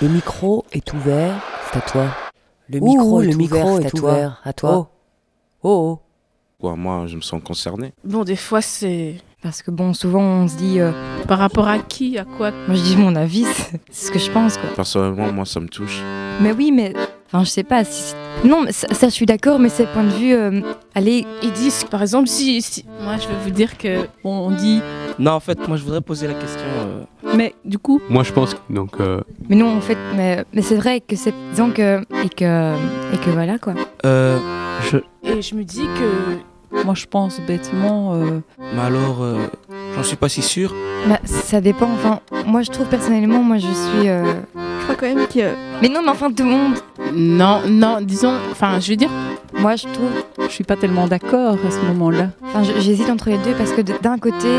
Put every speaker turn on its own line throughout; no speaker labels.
Le micro est ouvert, c'est à toi. Le
micro
est ouvert, à toi. Oh.
Quoi, moi, je me sens concerné.
Bon, des fois, c'est...
Parce que bon, souvent on se dit,
Par rapport à qui, à quoi?
moi je dis mon avis, c'est ce que je pense quoi.
Personnellement, moi, ça me touche.
Mais oui, mais enfin je sais pas. Non, mais ça je suis d'accord, mais c'est le point de vue. Allez,
Ils disent, par exemple, si... Moi, je vais vous dire que...
On dit. Non, en fait, moi je voudrais poser la question.
Mais du coup...
Moi je pense donc
mais non en fait, mais c'est vrai que c'est disons que et que voilà quoi.
Et je me dis que...
Moi je pense bêtement. Mais alors, j'en suis pas si sûr.
Bah ça dépend. Enfin, moi je trouve personnellement, moi je suis.
Je crois quand même que...
Mais non, mais enfin tout le monde.
Non, disons... Enfin, je veux dire...
Moi je trouve.
Je suis pas tellement d'accord à ce moment-là.
Enfin, j'hésite entre les deux parce que d'un côté.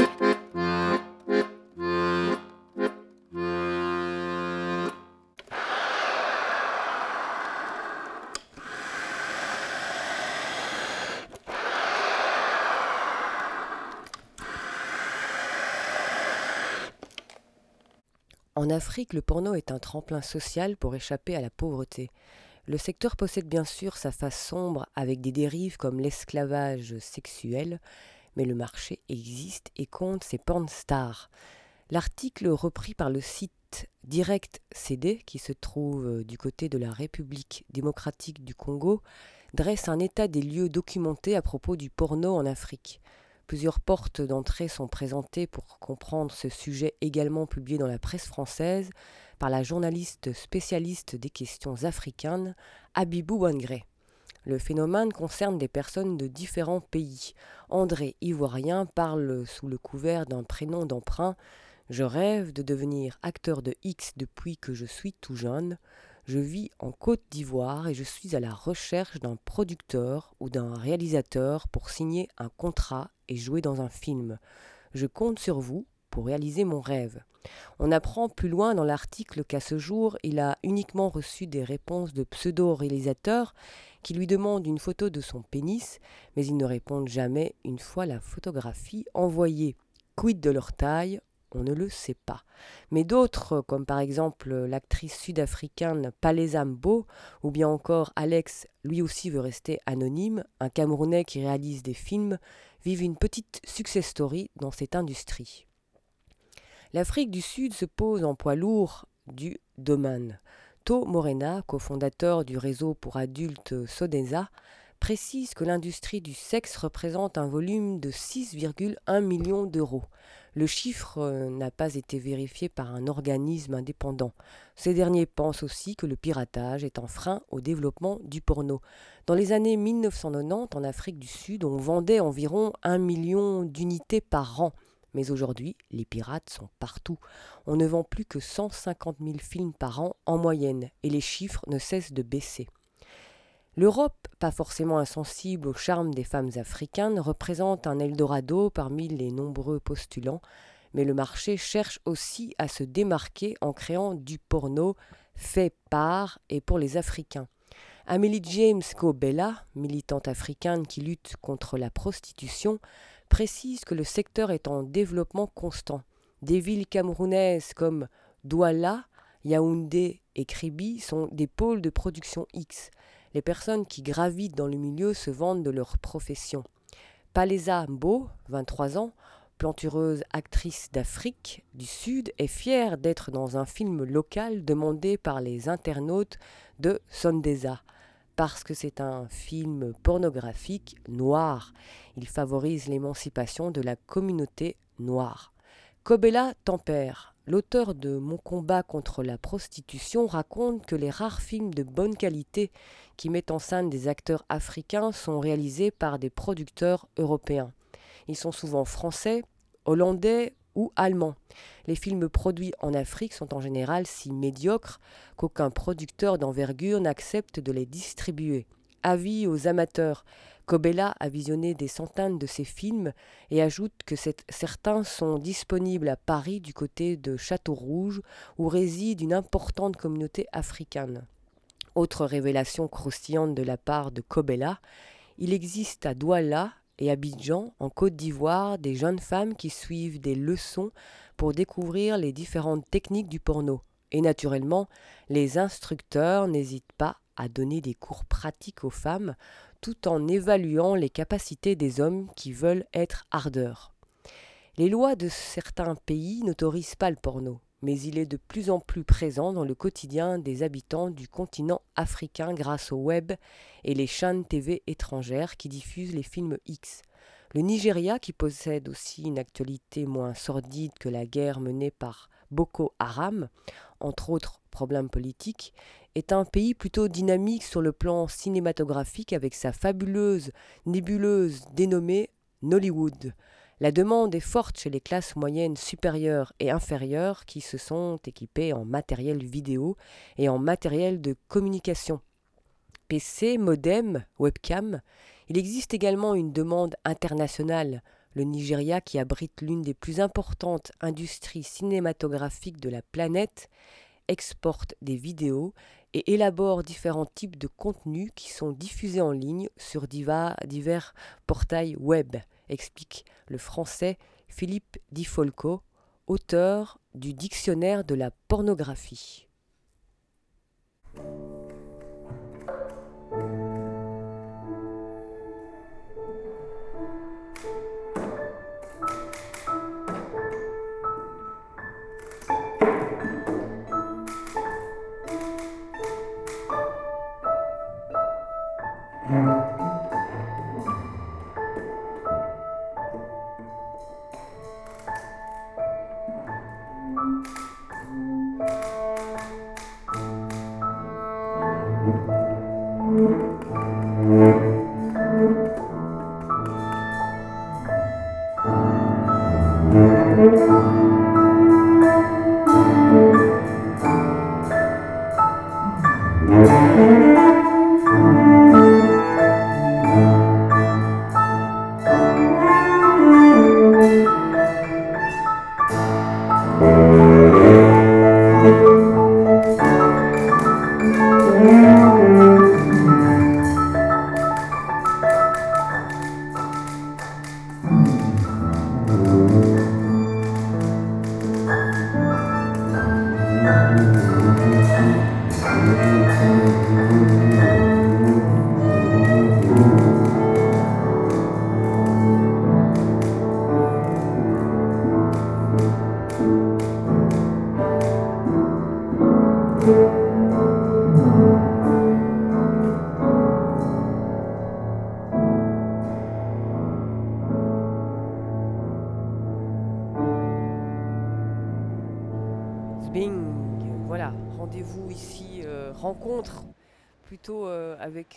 En Afrique, le porno est un tremplin social pour échapper à la pauvreté. Le secteur possède bien sûr sa face sombre avec des dérives comme l'esclavage sexuel, mais le marché existe et compte ses porn stars. L'article repris par le site Direct CD, qui se trouve du côté de la République démocratique du Congo, dresse un état des lieux documenté à propos du porno en Afrique. Plusieurs portes d'entrée sont présentées pour comprendre ce sujet, également publié dans la presse française par la journaliste spécialiste des questions africaines Abibou Wangré. Le phénomène concerne des personnes de différents pays. André, ivoirien, parle sous le couvert d'un prénom d'emprunt. Je rêve de devenir acteur de X depuis que je suis tout jeune. Je vis en Côte d'Ivoire et je suis à la recherche d'un producteur ou d'un réalisateur pour signer un contrat et jouer dans un film. Je compte sur vous pour réaliser mon rêve. On apprend plus loin dans l'article qu'à ce jour, il a uniquement reçu des réponses de pseudo-réalisateurs qui lui demandent une photo de son pénis, mais ils ne répondent jamais une fois la photographie envoyée. Quid de leur taille ? On ne le sait pas. Mais d'autres, comme par exemple l'actrice sud-africaine Palesa Mbo, ou bien encore Alex, lui aussi veut rester anonyme, un Camerounais qui réalise des films, vivent une petite success story dans cette industrie. L'Afrique du Sud se pose en poids lourd du domaine. To Morena, cofondateur du réseau pour adultes Sodesa, précise que l'industrie du sexe représente un volume de 6,1 millions d'euros. Le chiffre n'a pas été vérifié par un organisme indépendant. Ces derniers pensent aussi que le piratage est un frein au développement du porno. Dans les années 1990, en Afrique du Sud, on vendait environ 1 million d'unités par an. Mais aujourd'hui, les pirates sont partout. On ne vend plus que 150 000 films par an en moyenne, et les chiffres ne cessent de baisser. L'Europe, pas forcément insensible au charme des femmes africaines, représente un Eldorado parmi les nombreux postulants, mais le marché cherche aussi à se démarquer en créant du porno fait par et pour les Africains. Amélie James Kobela, militante africaine qui lutte contre la prostitution, précise que le secteur est en développement constant. Des villes camerounaises comme Douala, Yaoundé et Kribi sont des pôles de production X. Les personnes qui gravitent dans le milieu se vantent de leur profession. Palesa Mbo, 23 ans, plantureuse actrice d'Afrique du Sud, est fière d'être dans un film local demandé par les internautes de Sondesa, parce que c'est un film pornographique noir. Il favorise l'émancipation de la communauté noire. Kobela tempère. L'auteur de Mon combat contre la prostitution raconte que les rares films de bonne qualité qui mettent en scène des acteurs africains sont réalisés par des producteurs européens. Ils sont souvent français, hollandais ou allemands. Les films produits en Afrique sont en général si médiocres qu'aucun producteur d'envergure n'accepte de les distribuer. Avis aux amateurs. Kobela a visionné des centaines de ces films et ajoute que certains sont disponibles à Paris du côté de Château-Rouge où réside une importante communauté africaine. Autre révélation croustillante de la part de Kobela, il existe à Douala et Abidjan, en Côte d'Ivoire, des jeunes femmes qui suivent des leçons pour découvrir les différentes techniques du porno. Et naturellement, les instructeurs n'hésitent pas à donner des cours pratiques aux femmes tout en évaluant les capacités des hommes qui veulent être ardeurs. Les lois de certains pays n'autorisent pas le porno, mais il est de plus en plus présent dans le quotidien des habitants du continent africain grâce au web et les chaînes TV étrangères qui diffusent les films X. Le Nigeria, qui possède aussi une actualité moins sordide que la guerre menée par Boko Haram, entre autres problèmes politiques, est un pays plutôt dynamique sur le plan cinématographique avec sa fabuleuse nébuleuse dénommée Nollywood. La demande est forte chez les classes moyennes supérieures et inférieures qui se sont équipées en matériel vidéo et en matériel de communication. PC, modem, webcam. Il existe également une demande internationale. Le Nigeria, qui abrite l'une des plus importantes industries cinématographiques de la planète, exporte des vidéos et élabore différents types de contenus qui sont diffusés en ligne sur divers portails web, explique le français Philippe Di Folco, auteur du Dictionnaire de la pornographie. Bing, voilà, rendez-vous ici, rencontre plutôt avec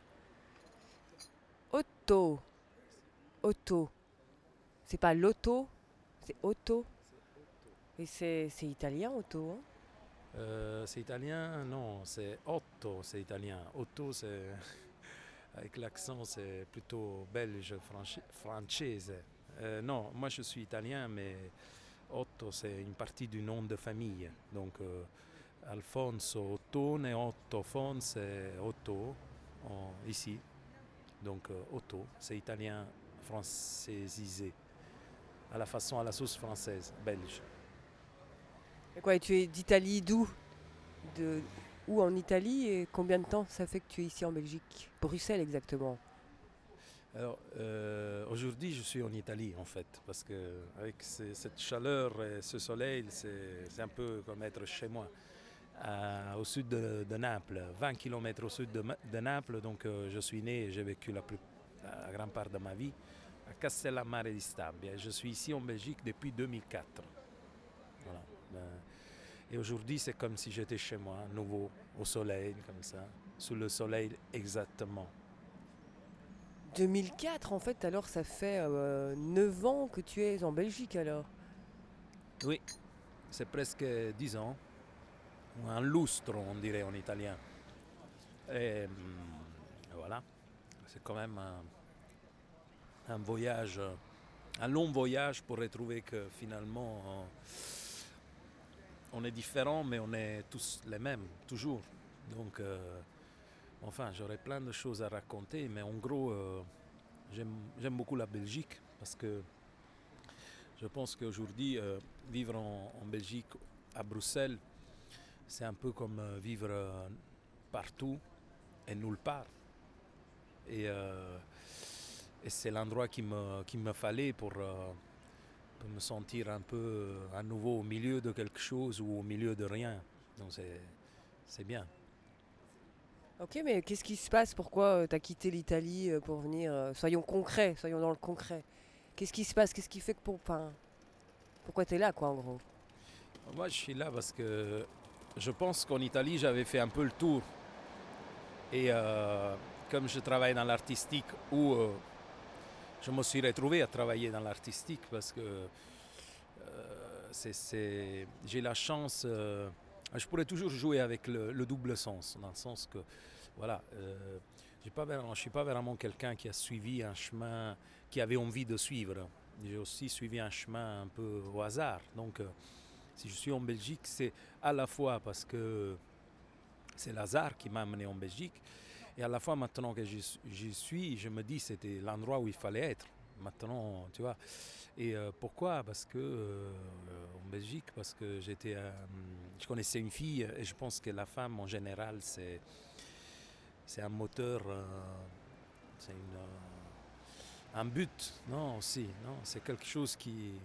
Otto. Otto. C'est pas Lotto, c'est Otto. Et c'est italien, Otto, hein?
C'est italien, non, c'est Otto, c'est italien. Otto, c'est avec l'accent, c'est plutôt belge, française. Non, moi je suis italien, mais Otto, c'est une partie du nom de famille. Donc Alfonso Ottone, Otto Fons, c'est Otto ici. Donc Otto, c'est italien francisé, à la sauce française, belge.
Et quoi, et tu es d'Italie d'où? Où en Italie et combien de temps ça fait que tu es ici en Belgique? Bruxelles exactement.
Alors, aujourd'hui, je suis en Italie, en fait, parce que avec cette chaleur et ce soleil, c'est un peu comme être chez moi, au sud de Naples, 20 km au sud de Naples. Donc, je suis né et j'ai vécu la grande part de ma vie à Castellammare di Stabia. Je suis ici en Belgique depuis 2004. Voilà. Et aujourd'hui, c'est comme si j'étais chez moi, à nouveau, au soleil, comme ça, sous le soleil exactement.
2004 en fait, alors ça fait 9 ans que tu es en Belgique alors.
Oui, c'est presque 10 ans, un lustro on dirait en italien. Et voilà, c'est quand même un voyage, un long voyage pour retrouver que finalement on est différents mais on est tous les mêmes, toujours. Donc enfin, j'aurais plein de choses à raconter, mais en gros, j'aime beaucoup la Belgique parce que je pense qu'aujourd'hui, vivre en Belgique, à Bruxelles, c'est un peu comme vivre partout et nulle part. Et c'est l'endroit qu'il me fallait pour me sentir un peu à nouveau au milieu de quelque chose ou au milieu de rien. Donc c'est bien.
Ok, mais qu'est-ce qui se passe? Pourquoi tu as quitté l'Italie pour venir soyons concrets, soyons dans le concret. Qu'est-ce qui se passe? Qu'est-ce qui fait que pourquoi tu es là, quoi, en gros?
Moi, je suis là parce que je pense qu'en Italie, j'avais fait un peu le tour. Et comme je travaille dans l'artistique, je me suis retrouvé à travailler dans l'artistique parce que j'ai la chance. Je pourrais toujours jouer avec le double sens, dans le sens que, voilà, je ne suis pas vraiment quelqu'un qui a suivi un chemin qui avait envie de suivre. J'ai aussi suivi un chemin un peu au hasard. Donc, si je suis en Belgique, c'est à la fois parce que c'est le hasard qui m'a amené en Belgique, et à la fois maintenant que j'y suis, je me dis que c'était l'endroit où il fallait être. Maintenant, tu vois. Et pourquoi? Parce que en Belgique, parce que je connaissais une fille, et je pense que la femme en général, c'est un moteur, c'est un but, non aussi, non, c'est quelque chose qui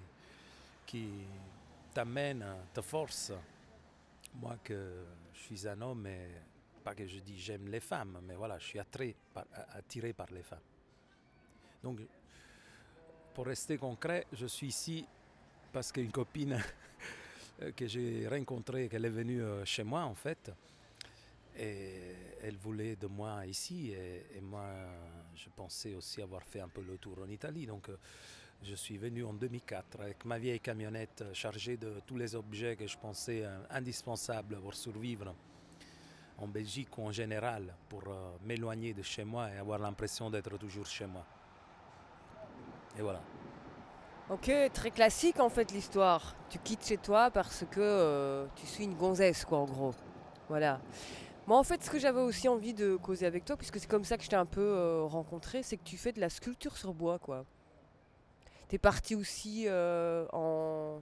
t'amène, te force. Moi que je suis un homme, et pas que je dis j'aime les femmes, mais voilà, je suis attiré par les femmes. Donc, pour rester concret, je suis ici parce qu'une copine que j'ai rencontrée, qu'elle est venue chez moi en fait, et elle voulait de moi ici, et moi je pensais aussi avoir fait un peu le tour en Italie. Donc je suis venu en 2004 avec ma vieille camionnette chargée de tous les objets que je pensais indispensables pour survivre en Belgique ou en général, pour m'éloigner de chez moi et avoir l'impression d'être toujours chez moi. Et voilà.
Ok, très classique en fait l'histoire. Tu quittes chez toi parce que tu suis une gonzesse, quoi, en gros. Voilà. Moi, en fait, ce que j'avais aussi envie de causer avec toi, puisque c'est comme ça que je t'ai un peu rencontré, c'est que tu fais de la sculpture sur bois, quoi. T'es parti aussi en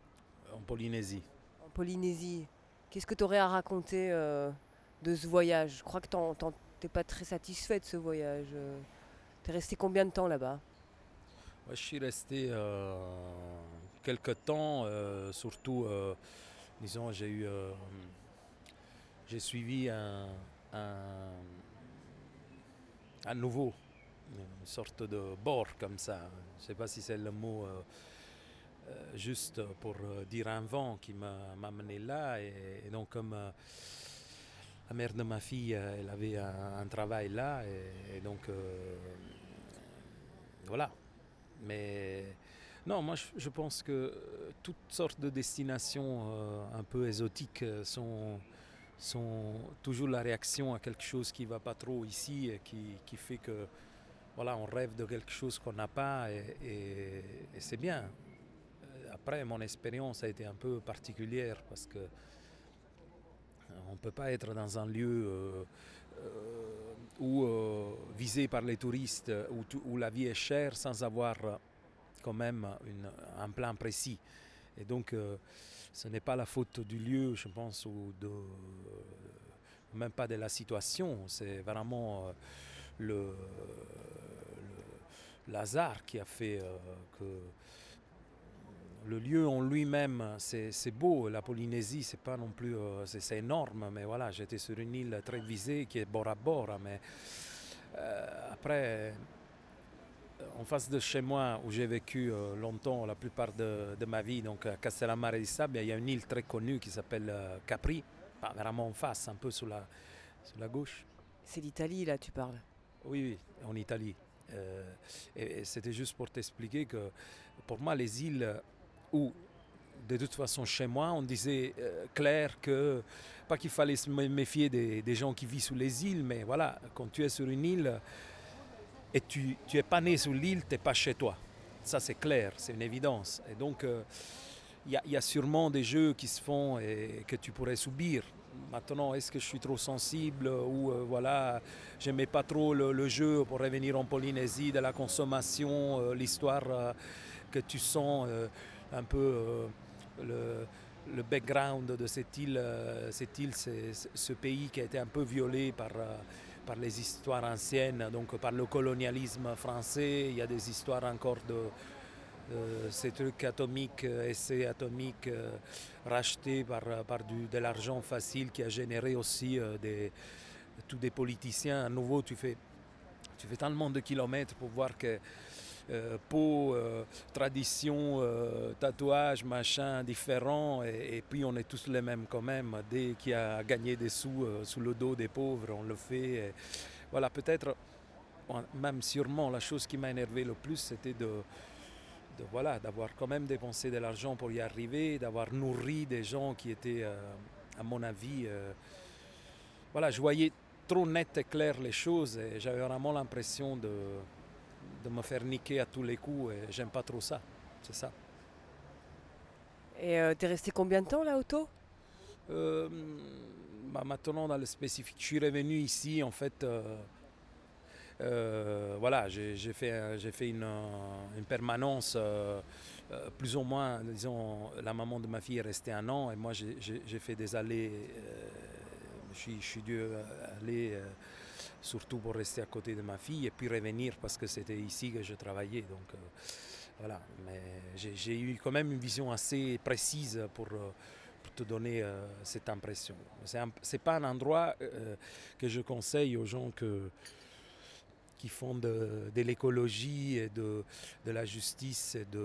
Polynésie.
Qu'est-ce que tu aurais à raconter de ce voyage? Je crois que t'es pas très satisfait de ce voyage. T'es resté combien de temps là-bas?
Ouais, je suis resté quelques temps, surtout, disons, j'ai suivi un nouveau, une sorte de bord comme ça. Je ne sais pas si c'est le mot juste pour dire un vent qui m'a amené là. Et donc, comme la mère de ma fille, elle avait un travail là, et donc voilà. Mais non, moi je pense que toutes sortes de destinations un peu exotiques sont toujours la réaction à quelque chose qui ne va pas trop ici, et qui fait que voilà, on rêve de quelque chose qu'on n'a pas, et c'est bien. Après, mon expérience a été un peu particulière parce que on ne peut pas être dans un lieu visé par les touristes, où la vie est chère, sans avoir quand même un plan précis. Et donc, ce n'est pas la faute du lieu, je pense, ou même pas de la situation. C'est vraiment le hasard qui a fait que le lieu en lui-même, c'est beau. La Polynésie, c'est pas non plus, c'est énorme, mais voilà, j'étais sur une île très visée qui est bord à bord. Mais après, en face de chez moi, où j'ai vécu longtemps, la plupart de ma vie, donc à Castellammare di Sabbia, il y a une île très connue qui s'appelle Capri, pas vraiment en face, un peu sur la gauche.
C'est l'Italie, là, tu parles?
Oui, en Italie. Et c'était juste pour t'expliquer que pour moi, les îles où, de toute façon, chez moi, on disait clair que, pas qu'il fallait se méfier des gens qui vivent sur les îles, mais voilà, quand tu es sur une île et tu n'es pas né sur l'île, tu n'es pas chez toi. Ça, c'est clair, c'est une évidence. Et donc, il y a sûrement des jeux qui se font et que tu pourrais subir. Maintenant, est-ce que je suis trop sensible, ou voilà, j'aimais pas trop le jeu pour revenir en Polynésie, de la consommation, l'histoire que tu sens un peu le background de cette île, c'est ce pays qui a été un peu violé par les histoires anciennes, donc par le colonialisme français. Il y a des histoires encore de ces trucs atomiques, essais atomiques rachetés par de l'argent facile qui a généré aussi tous des politiciens. À nouveau, tu fais tellement de kilomètres pour voir que peau, tradition, tatouage, machin, différents, et puis on est tous les mêmes quand même. Dès qu'il y a gagné des sous sous le dos des pauvres, on le fait. Et voilà, peut-être, même sûrement, la chose qui m'a énervé le plus, c'était d'avoir quand même dépensé de l'argent pour y arriver, d'avoir nourri des gens qui étaient, à mon avis, voilà, je voyais trop net et clair les choses, et j'avais vraiment l'impression de me faire niquer à tous les coups, et j'aime pas trop ça, c'est ça.
Et t'es resté combien de temps là, Otto?
Maintenant, dans le spécifique, je suis revenu ici, en fait, voilà, j'ai fait une permanence, plus ou moins, disons, la maman de ma fille est restée 1 an, et moi j'ai fait des allées, je suis dû aller surtout pour rester à côté de ma fille et puis revenir parce que c'était ici que je travaillais. Donc voilà, mais j'ai eu quand même une vision assez précise pour te donner cette impression. C'est pas un endroit que je conseille aux gens qui font de l'écologie et de la justice et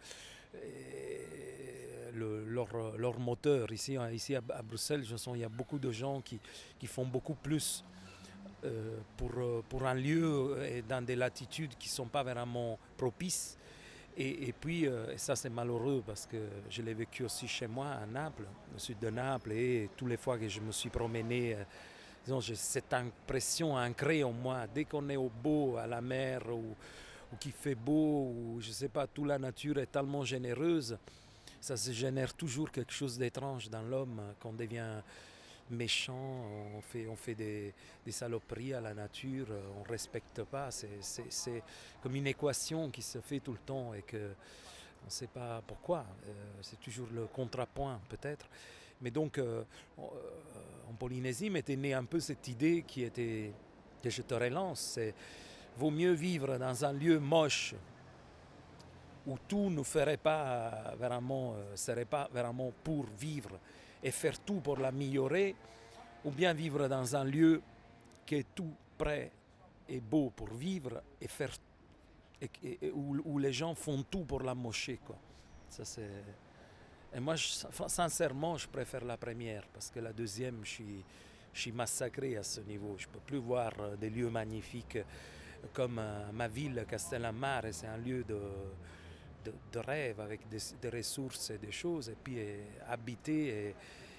leur moteur. Ici à Bruxelles, je sens qu'il y a beaucoup de gens qui font beaucoup plus pour un lieu et dans des latitudes qui ne sont pas vraiment propices. Et puis, et ça c'est malheureux parce que je l'ai vécu aussi chez moi à Naples, au sud de Naples, et toutes les fois que je me suis promené, disons, j'ai cette impression ancrée en moi. Dès qu'on est au beau, à la mer, ou qu'il fait beau, ou je ne sais pas, toute la nature est tellement généreuse, ça se génère toujours quelque chose d'étrange dans l'homme, qu'on devient méchant, on fait des saloperies à la nature, on ne respecte pas. C'est comme une équation qui se fait tout le temps et qu'on ne sait pas pourquoi. C'est toujours le contrepoint peut-être. Mais donc en Polynésie m'était née un peu cette idée que je te relance, c'est vaut mieux vivre dans un lieu moche où tout ne serait pas vraiment pour vivre et faire tout pour l'améliorer, ou bien vivre dans un lieu qui est tout prêt et beau pour vivre et faire où les gens font tout pour l'amocher, quoi. Ça, c'est... Et moi, sincèrement, je préfère la première, parce que la deuxième, je suis massacré à ce niveau. Je ne peux plus voir des lieux magnifiques comme ma ville, Castellammare, c'est un lieu de rêve avec des ressources et des choses, et puis habité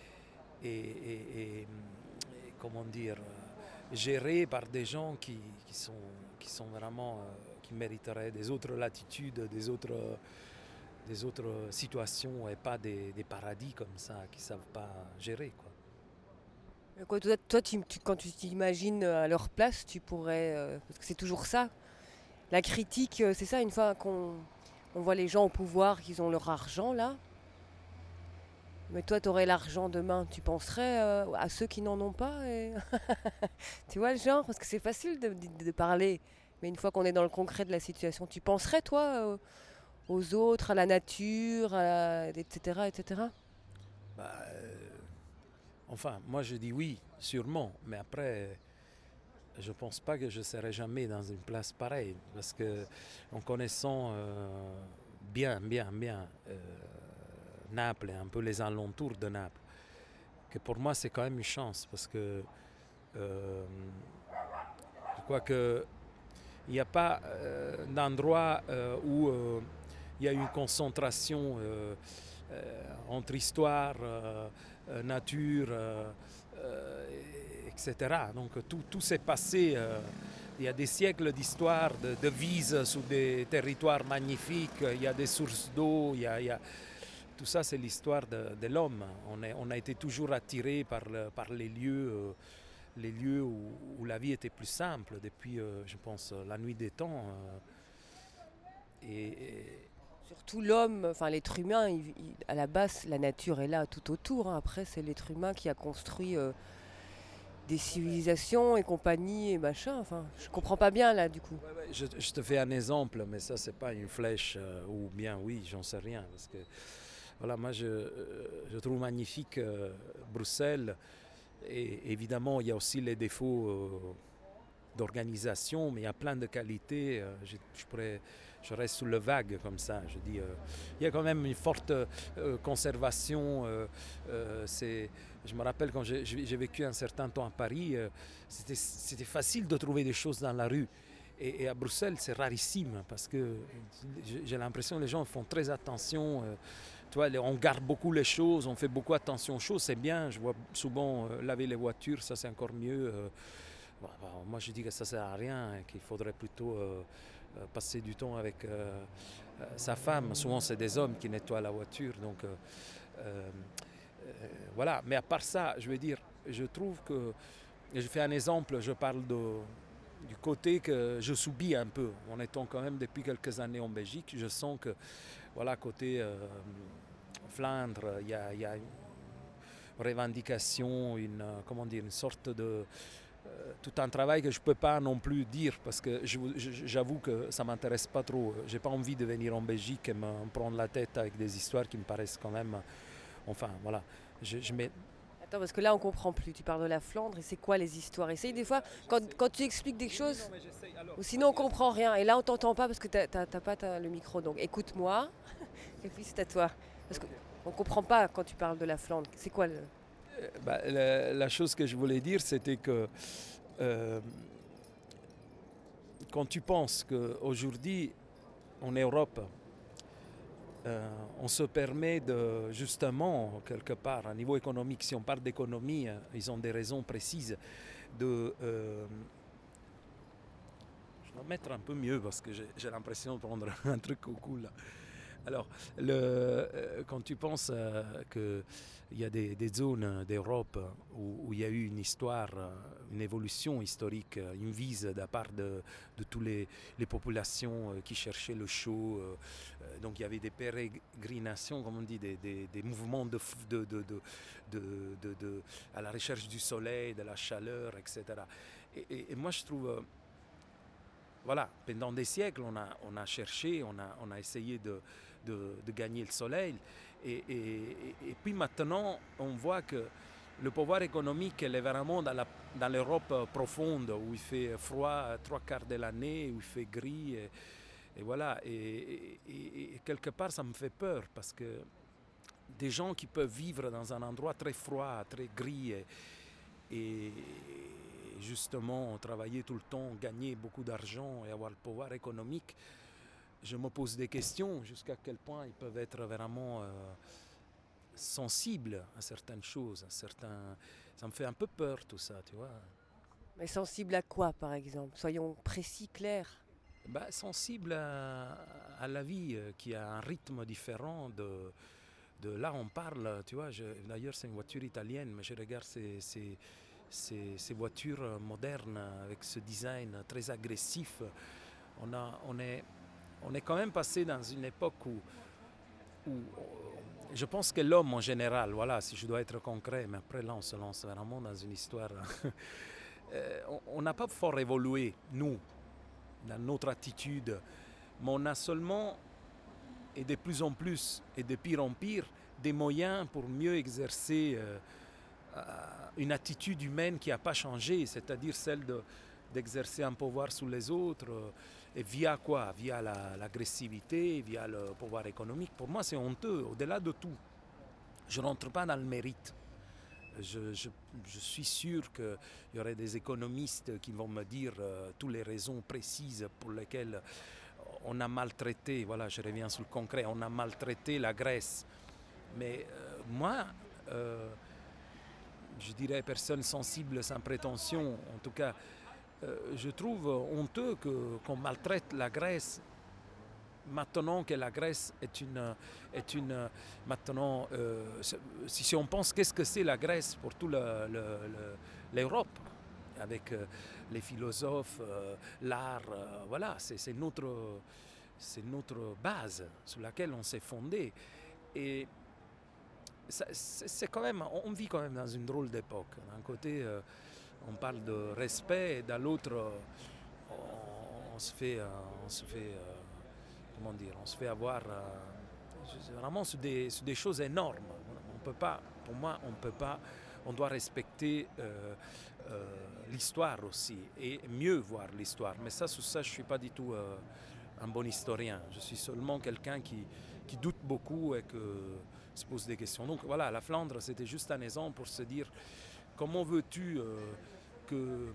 et comment dire, géré par des gens qui sont vraiment, qui mériteraient des autres latitudes, des autres situations, et pas des paradis comme ça qui ne savent pas gérer, quoi.
Quoi, toi, quand tu t'imagines à leur place, tu pourrais... parce que c'est toujours ça. La critique, c'est ça, une fois qu'on voit les gens au pouvoir, qu'ils ont leur argent, là. Mais toi, tu aurais l'argent demain, tu penserais à ceux qui n'en ont pas Tu vois le genre? Parce que c'est facile de parler. Mais une fois qu'on est dans le concret de la situation, tu penserais, toi, aux autres, à la nature, etc., etc.
Enfin, moi je dis oui, sûrement. Mais après, je ne pense pas que je serai jamais dans une place pareille. Parce que en connaissant bien Naples et un peu les alentours de Naples, que pour moi c'est quand même une chance, parce que je crois qu'il n'y a pas d'endroit où il y a une concentration entre histoire, nature, etc. Donc tout s'est passé. Il y a des siècles d'histoire, de devises sur des territoires magnifiques, il y a des sources d'eau, il y a tout ça, c'est l'histoire de l'homme. On a été toujours attiré par les lieux où la vie était plus simple depuis, je pense, la nuit des temps. Et
Surtout l'homme, enfin l'être humain, à la base, la nature est là tout autour, hein. Après, c'est l'être humain qui a construit des civilisations et compagnie et machin. Enfin, je comprends pas bien là, du coup.
Ouais, je te fais un exemple, mais ça, c'est pas une flèche, ou bien oui, j'en sais rien. Parce que, voilà, moi, je trouve magnifique Bruxelles. Et évidemment, il y a aussi les défauts d'organisation, mais il y a plein de qualités. Je reste sous le vague comme ça. Je dis, il y a quand même une forte conservation. Je me rappelle quand j'ai vécu un certain temps à Paris, c'était facile de trouver des choses dans la rue. Et à Bruxelles, c'est rarissime parce que j'ai l'impression que les gens font très attention. Tu vois, on garde beaucoup les choses, on fait beaucoup attention aux choses, c'est bien. Je vois souvent laver les voitures, ça c'est encore mieux. Moi je dis que ça ne sert à rien, qu'il faudrait plutôt passer du temps avec sa femme. Souvent c'est des hommes qui nettoient la voiture. Donc voilà, mais à part ça, je veux dire, je trouve que, je fais un exemple, je parle du côté que je subis un peu. En étant quand même depuis quelques années en Belgique, je sens que, voilà, côté Flandre, il y a une revendication, une sorte de... tout un travail que je ne peux pas non plus dire parce que j'avoue que ça ne m'intéresse pas trop. Je n'ai pas envie de venir en Belgique et me prendre la tête avec des histoires qui me paraissent quand même... Enfin, voilà.
Attends, parce que là, on comprend plus. Tu parles de la Flandre et c'est quoi les histoires? Essaye des fois, quand tu expliques des choses, ou sinon on comprend rien. Et là, on t'entend pas parce que t'as pas le micro. Donc écoute-moi et puis c'est à toi. Parce qu'on comprend pas quand tu parles de la Flandre. C'est quoi le...
La chose que je voulais dire, c'était que quand tu penses qu'aujourd'hui, en Europe, on se permet de, justement, quelque part, à niveau économique, si on parle d'économie, ils ont des raisons précises de... je dois mettre un peu mieux parce que j'ai l'impression de prendre un truc au cou là. Alors, quand tu penses qu'il y a des zones d'Europe où il y a eu une histoire, une évolution historique, une vise de la part de toutes les populations qui cherchaient le chaud, donc il y avait des pérégrinations, comme on dit, des mouvements à la recherche du soleil, de la chaleur, etc. Et moi je trouve... Voilà, pendant des siècles, on a cherché, on a essayé de gagner le soleil. Et puis maintenant, on voit que le pouvoir économique est vraiment dans l'Europe profonde, où il fait froid 3/4 de l'année, où il fait gris. Et voilà, et quelque part, ça me fait peur, parce que des gens qui peuvent vivre dans un endroit très froid, très gris, et justement travailler tout le temps, gagner beaucoup d'argent et avoir le pouvoir économique, je me pose des questions jusqu'à quel point ils peuvent être vraiment sensibles à certaines choses, ça me fait un peu peur tout ça, tu vois.
Mais sensible à quoi, par exemple? Soyons précis, clairs.
Sensible à la vie qui a un rythme différent de là on parle, tu vois, d'ailleurs c'est une voiture italienne, mais je regarde ces voitures modernes avec ce design très agressif. On est quand même passé dans une époque où je pense que l'homme en général, voilà, si je dois être concret, mais après là on se lance vraiment dans une histoire, on n'a pas fort évolué, nous, dans notre attitude, mais on a seulement, et de plus en plus, et de pire en pire, des moyens pour mieux exercer une attitude humaine qui n'a pas changé, c'est-à-dire celle d'exercer un pouvoir sur les autres, et via quoi? Via l'agressivité, via le pouvoir économique. Pour moi, c'est honteux, au-delà de tout. Je ne rentre pas dans le mérite. Je suis sûr qu'il y aurait des économistes qui vont me dire toutes les raisons précises pour lesquelles on a maltraité, voilà, je reviens sur le concret, on a maltraité la Grèce. Mais moi, je dirais personne sensible sans prétention, en tout cas, je trouve honteux qu'on maltraite la Grèce maintenant que la Grèce est une maintenant, si on pense qu'est-ce que c'est la Grèce pour toute l'Europe, avec les philosophes, l'art, voilà, c'est c'est notre base sur laquelle on s'est fondé. Et c'est quand même, on vit quand même dans une drôle d'époque. D'un côté, on parle de respect, et de l'autre, on se fait avoir vraiment sur des choses énormes. On peut pas, pour moi, on doit respecter l'histoire aussi et mieux voir l'histoire. Mais sur ça, je ne suis pas du tout un bon historien. Je suis seulement quelqu'un qui doute beaucoup et qui se pose des questions. Donc voilà, la Flandre, c'était juste un exemple pour se dire comment veux-tu que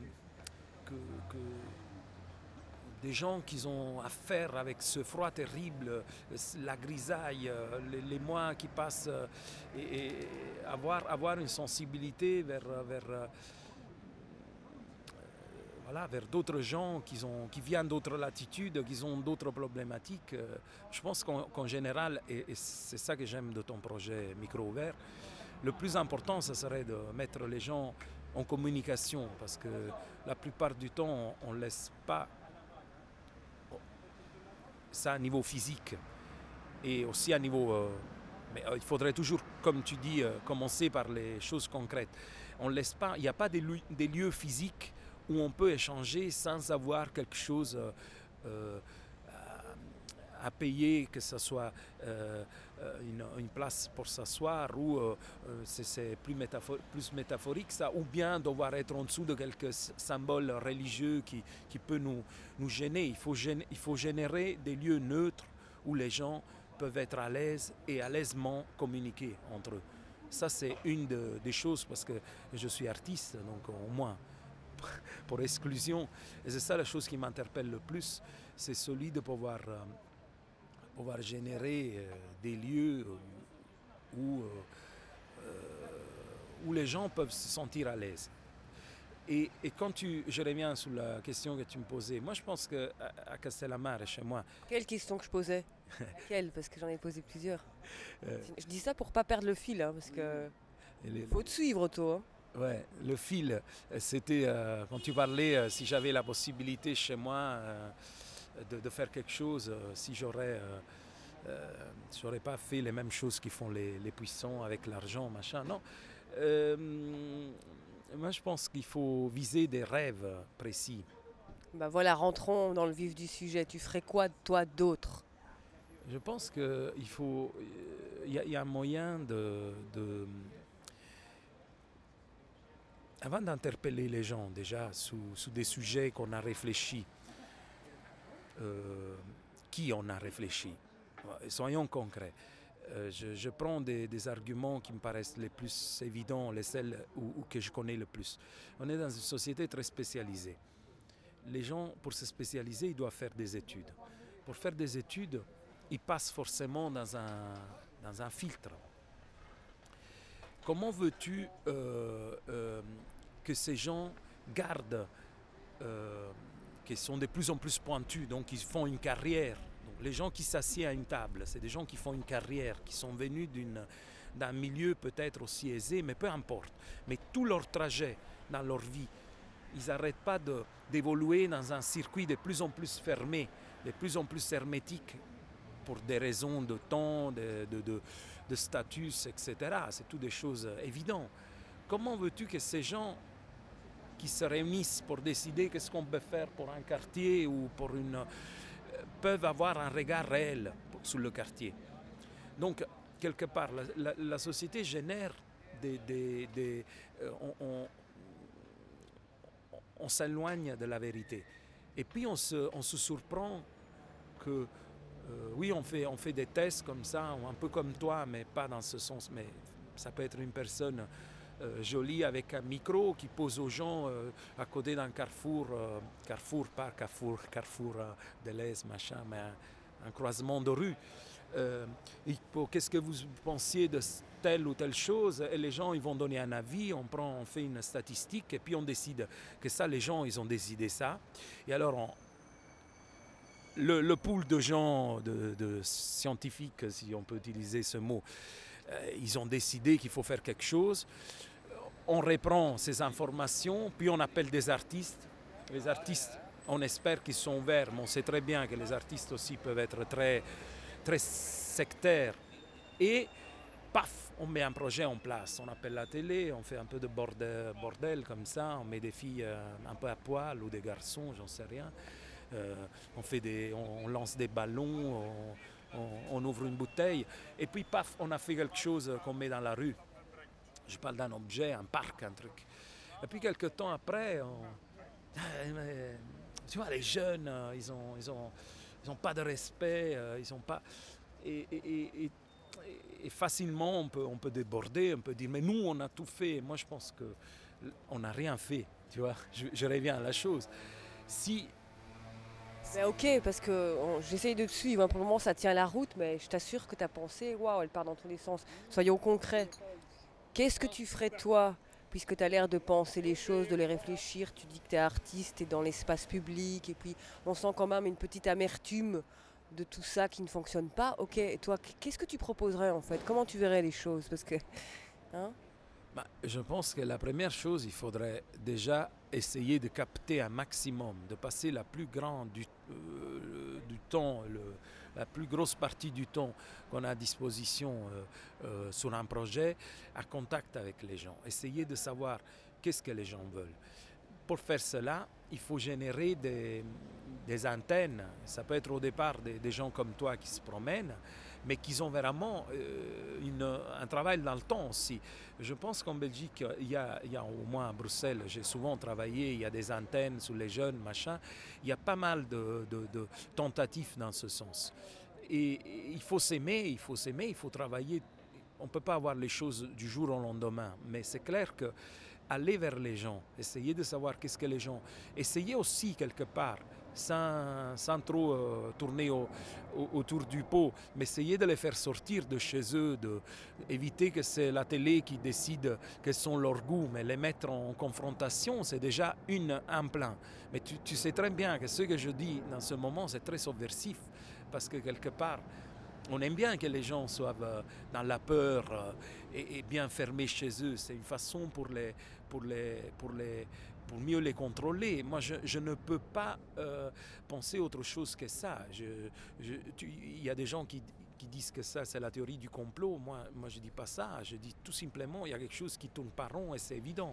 des gens qui ont affaire avec ce froid terrible, la grisaille, les mois qui passent, et avoir une sensibilité vers d'autres gens qui viennent d'autres latitudes, qui ont d'autres problématiques. Je pense qu'en général, et c'est ça que j'aime de ton projet Micro Ouvert, le plus important, ce serait de mettre les gens en communication, parce que la plupart du temps, on ne laisse pas ça à niveau physique et aussi à niveau... mais il faudrait toujours, comme tu dis, commencer par les choses concrètes. On laisse pas, il n'y a pas des lieux physiques où on peut échanger sans avoir quelque chose à payer, que ce soit une place pour s'asseoir ou c'est plus métaphorique ça, ou bien devoir être en dessous de quelques symboles religieux qui peut nous gêner. Il faut générer des lieux neutres où les gens peuvent être à l'aise et à l'aisement communiquer entre eux. Ça, c'est une des choses, parce que je suis artiste, donc au moins pour exclusion. Et c'est ça la chose qui m'interpelle le plus, c'est celui de pouvoir générer des lieux où les gens peuvent se sentir à l'aise. Et quand je reviens sur la question que tu me posais, moi je pense qu'à Castellammare, chez moi...
Quelle question que je posais? Quelle? Parce que j'en ai posé plusieurs. Je dis ça pour ne pas perdre le fil, hein, parce que faut te suivre, toi. Hein.
Ouais, le fil, c'était quand tu parlais, si j'avais la possibilité chez moi de faire quelque chose, si j'aurais pas fait les mêmes choses qu'ils font les puissants avec l'argent, machin. Non. Moi, je pense qu'il faut viser des rêves précis.
Bah voilà, rentrons dans le vif du sujet. Tu ferais quoi, toi, d'autre?
Je pense qu'il faut... Il y a un moyen avant d'interpeller les gens, déjà, sous des sujets qu'on a réfléchis, qui on a réfléchi. Soyons concrets. Je prends des arguments qui me paraissent les plus évidents, celles où que je connais le plus. On est dans une société très spécialisée. Les gens, pour se spécialiser, ils doivent faire des études. Pour faire des études, ils passent forcément dans un filtre. Comment veux-tu que ces gens gardent, qui sont de plus en plus pointus, donc ils font une carrière. Donc, les gens qui s'assiedent à une table, c'est des gens qui font une carrière, qui sont venus d'un milieu peut-être aussi aisé, mais peu importe. Mais tout leur trajet dans leur vie, ils n'arrêtent pas d'évoluer dans un circuit de plus en plus fermé, de plus en plus hermétique, pour des raisons de temps, de statut, etc. C'est toutes des choses évidentes. Comment veux-tu que ces gens qui se réunissent pour décider qu'est-ce qu'on peut faire pour un quartier ou pour peuvent avoir un regard réel sur le quartier? Donc, quelque part, la société génère on s'éloigne de la vérité. Et puis, on se surprend que oui, on fait des tests comme ça, un peu comme toi, mais pas dans ce sens. Mais ça peut être une personne jolie avec un micro qui pose aux gens à côté d'un carrefour de l'Est, machin, mais un croisement de rue. Qu'est-ce que vous pensiez de telle ou telle chose? Et les gens, ils vont donner un avis, on fait une statistique, et puis on décide que ça, les gens, ils ont décidé ça. Et alors, le pool de gens, de scientifiques, si on peut utiliser ce mot, ils ont décidé qu'il faut faire quelque chose. On reprend ces informations, puis on appelle des artistes. Les artistes On espère qu'ils sont ouverts, mais on sait très bien que les artistes aussi peuvent être très, très sectaires. Et paf, on met un projet en place. On appelle la télé, on fait un peu de bordel comme ça, on met des filles un peu à poil ou des garçons, j'en sais rien. On lance des ballons, on ouvre une bouteille, et puis paf, on a fait quelque chose qu'on met dans la rue. Je parle d'un objet, un parc, un truc. Et puis quelques temps après, tu vois, les jeunes, ils ont pas de respect, ils ont pas... Et facilement, on peut déborder, on peut dire, mais nous, on a tout fait. Moi, je pense qu'on n'a rien fait, tu vois. Je reviens à la chose. Si...
Mais ok, parce que j'essaye de te suivre, pour le moment ça tient la route, mais je t'assure que ta pensée, waouh, elle part dans tous les sens. Soyons concrets. Qu'est-ce que tu ferais toi, puisque tu as l'air de penser les choses, de les réfléchir, tu dis que tu es artiste, tu es dans l'espace public, et puis on sent quand même une petite amertume de tout ça qui ne fonctionne pas. Ok, et toi, qu'est-ce que tu proposerais en fait? Comment tu verrais les choses? Parce que... Hein?
Je pense que la première chose, il faudrait déjà essayer de capter un maximum, de passer la plus grande du temps, la plus grosse partie du temps qu'on a à disposition sur un projet, à contact avec les gens. Essayer de savoir qu'est-ce que les gens veulent. Pour faire cela, il faut générer des antennes. Ça peut être au départ des gens comme toi qui se promènent, mais qui ont vraiment un travail dans le temps aussi. Je pense qu'en Belgique, il y a au moins à Bruxelles, j'ai souvent travaillé, il y a des antennes sur les jeunes, machin. Il y a pas mal de tentatives dans ce sens. Et il faut s'aimer, il faut travailler. On ne peut pas avoir les choses du jour au lendemain, mais c'est clair que aller vers les gens, essayer de savoir qu'est-ce que les gens... Essayer aussi quelque part, sans trop tourner autour du pot, mais essayer de les faire sortir de chez eux, éviter que c'est la télé qui décide quels sont leurs goûts, mais les mettre en confrontation, c'est déjà un plan. Mais tu sais très bien que ce que je dis dans ce moment, c'est très subversif, parce que quelque part, on aime bien que les gens soient dans la peur et bien fermés chez eux. C'est une façon pour mieux les contrôler. Moi, je ne peux pas penser autre chose que ça. Il y a des gens qui disent que ça, c'est la théorie du complot. Moi, je ne dis pas ça. Je dis tout simplement, il y a quelque chose qui tourne pas rond et c'est évident.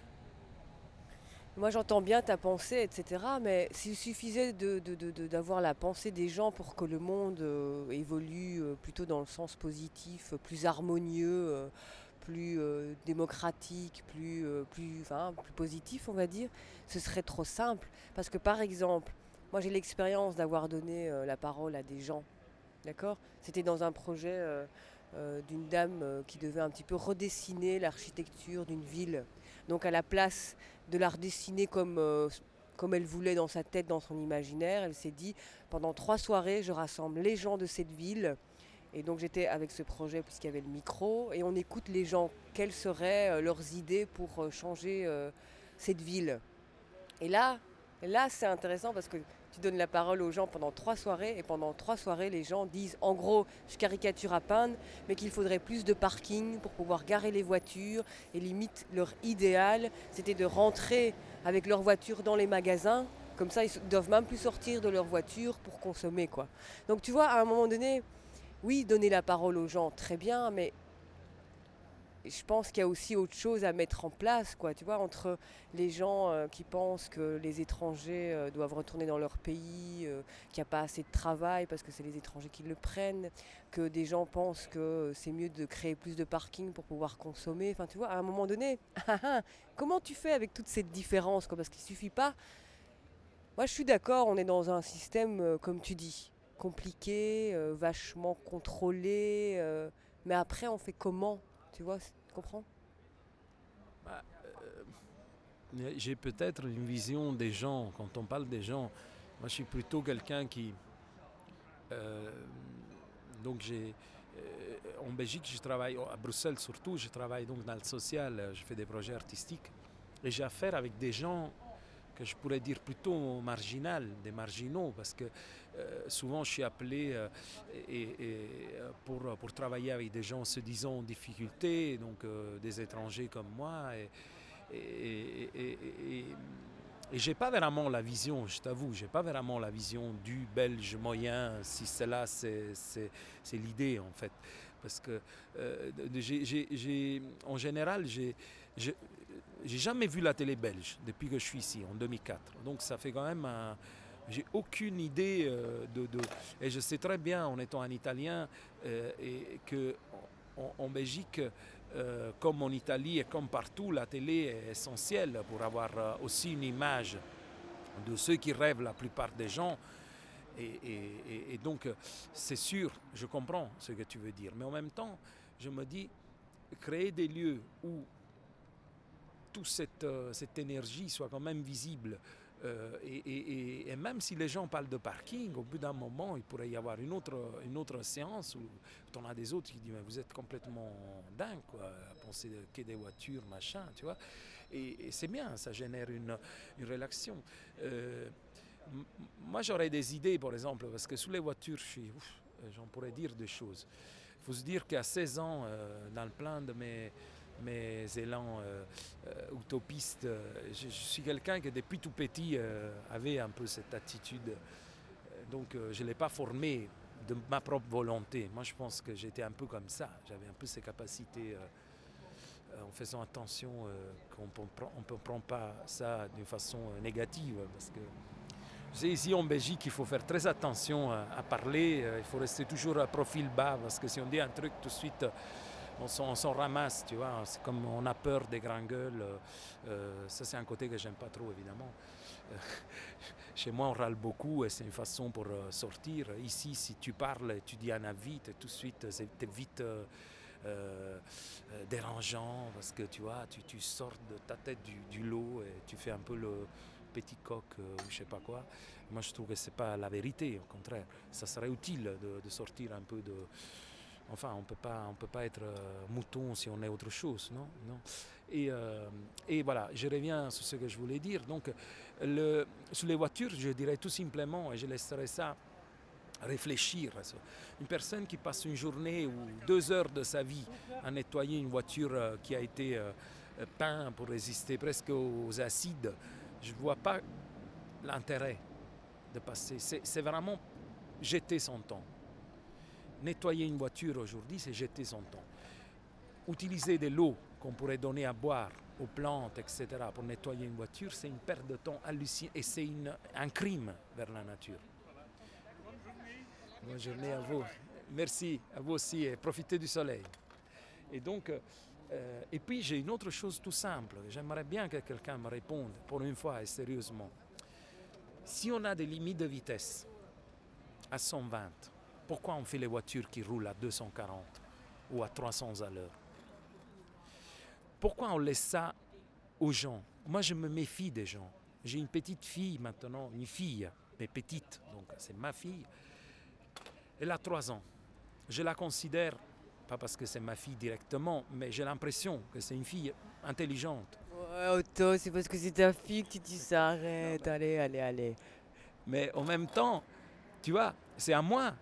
Moi j'entends bien ta pensée, etc. Mais s'il suffisait d'avoir la pensée des gens pour que le monde évolue plutôt dans le sens positif, plus harmonieux, plus démocratique, plus positif on va dire, ce serait trop simple. Parce que par exemple, moi j'ai l'expérience d'avoir donné la parole à des gens. D'accord ? C'était dans un projet d'une dame qui devait un petit peu redessiner l'architecture d'une ville. Donc à la place de la redessiner comme elle voulait dans sa tête, dans son imaginaire, elle s'est dit, pendant 3 soirées, je rassemble les gens de cette ville. Et donc j'étais avec ce projet puisqu'il y avait le micro, et on écoute les gens, quelles seraient leurs idées pour changer cette ville. Et là c'est intéressant parce que tu donnes la parole aux gens pendant 3 soirées, et pendant 3 soirées, les gens disent, en gros, je caricature à peine, mais qu'il faudrait plus de parking pour pouvoir garer les voitures, et limite, leur idéal, c'était de rentrer avec leur voiture dans les magasins, comme ça, ils ne doivent même plus sortir de leur voiture pour consommer, quoi. Donc tu vois, à un moment donné, oui, donner la parole aux gens, très bien, mais je pense qu'il y a aussi autre chose à mettre en place, quoi, tu vois, entre les gens qui pensent que les étrangers doivent retourner dans leur pays, qu'il n'y a pas assez de travail parce que c'est les étrangers qui le prennent, que des gens pensent que c'est mieux de créer plus de parking pour pouvoir consommer. Enfin, tu vois, à un moment donné, comment tu fais avec toute cette différence, quoi, parce qu'il ne suffit pas... Moi, je suis d'accord, on est dans un système, comme tu dis, compliqué, vachement contrôlé, mais après, on fait comment ? Tu vois, tu comprends ?
J'ai peut-être une vision des gens. Quand on parle des gens, moi je suis plutôt quelqu'un qui... en Belgique, je travaille, à Bruxelles surtout, je travaille donc dans le social, je fais des projets artistiques. Et j'ai affaire avec des gens que je pourrais dire plutôt des marginaux, parce que souvent je suis appelé pour travailler avec des gens se disant en difficulté, donc des étrangers comme moi, et Et j'ai pas vraiment la vision, je t'avoue, j'ai pas vraiment la vision du Belge moyen, si cela c'est l'idée en fait. Parce que en général, j'ai jamais vu la télé belge depuis que je suis ici, en 2004. Donc ça fait quand même j'ai aucune idée et je sais très bien, en étant un Italien, et que en Belgique, comme en Italie et comme partout, la télé est essentielle pour avoir aussi une image de ceux qui rêvent la plupart des gens. Et donc, c'est sûr, je comprends ce que tu veux dire. Mais en même temps, je me dis, créer des lieux où toute cette énergie soit quand même visible, et même si les gens parlent de parking, au bout d'un moment, il pourrait y avoir une autre séance où on a des autres qui disent mais vous êtes complètement dingue, quoi, à penser que des voitures, machin, tu vois. Et c'est bien, ça génère une réaction. Moi, j'aurais des idées, par exemple, parce que sous les voitures, j'en pourrais dire des choses. Il faut se dire qu'à 16 ans, dans le plein de mes élans utopistes, je suis quelqu'un qui depuis tout petit avait un peu cette attitude. Donc je ne l'ai pas formé de ma propre volonté. Moi je pense que j'étais un peu comme ça. J'avais un peu ces capacités en faisant attention qu'on ne prend pas ça d'une façon négative. Parce que c'est ici en Belgique qu'il faut faire très attention à parler. Il faut rester toujours à profil bas parce que si on dit un truc tout de suite... On s'en ramasse, tu vois, c'est comme on a peur des grandes gueules, ça c'est un côté que j'aime pas trop évidemment. Chez moi on râle beaucoup et c'est une façon pour sortir. Ici si tu parles, tu dis un avis, tout de suite c'est vite dérangeant parce que tu vois, tu sors de ta tête du lot et tu fais un peu le petit coq ou je sais pas quoi. Moi je trouve que c'est pas la vérité, au contraire, ça serait utile de sortir un peu de... Enfin, on peut pas être mouton si on est autre chose, non? Et voilà, je reviens sur ce que je voulais dire. Donc, sur les voitures, je dirais tout simplement, et je laisserai ça réfléchir. Une personne qui passe une journée ou 2 heures de sa vie à nettoyer une voiture qui a été peinte pour résister presque aux acides, je ne vois pas l'intérêt de passer. C'est vraiment jeter son temps. Nettoyer une voiture aujourd'hui, c'est jeter son temps. Utiliser de l'eau qu'on pourrait donner à boire aux plantes, etc., pour nettoyer une voiture, c'est une perte de temps hallucinante et c'est un crime vers la nature. Bonne journée à vous. Merci à vous aussi et profitez du soleil. Et donc, et puis j'ai une autre chose tout simple. J'aimerais bien que quelqu'un me réponde pour une fois et sérieusement. Si on a des limites de vitesse à 120, pourquoi on fait les voitures qui roulent à 240 ou à 300 à l'heure? Pourquoi on laisse ça aux gens? Moi, je me méfie des gens. J'ai une petite fille maintenant, une fille, mais petite, donc c'est ma fille. Elle a 3 ans. Je la considère, pas parce que c'est ma fille directement, mais j'ai l'impression que c'est une fille intelligente.
Ouais, Otto, c'est parce que c'est ta fille que tu dis ça. Arrête, allez.
Mais en même temps, tu vois, c'est à moi.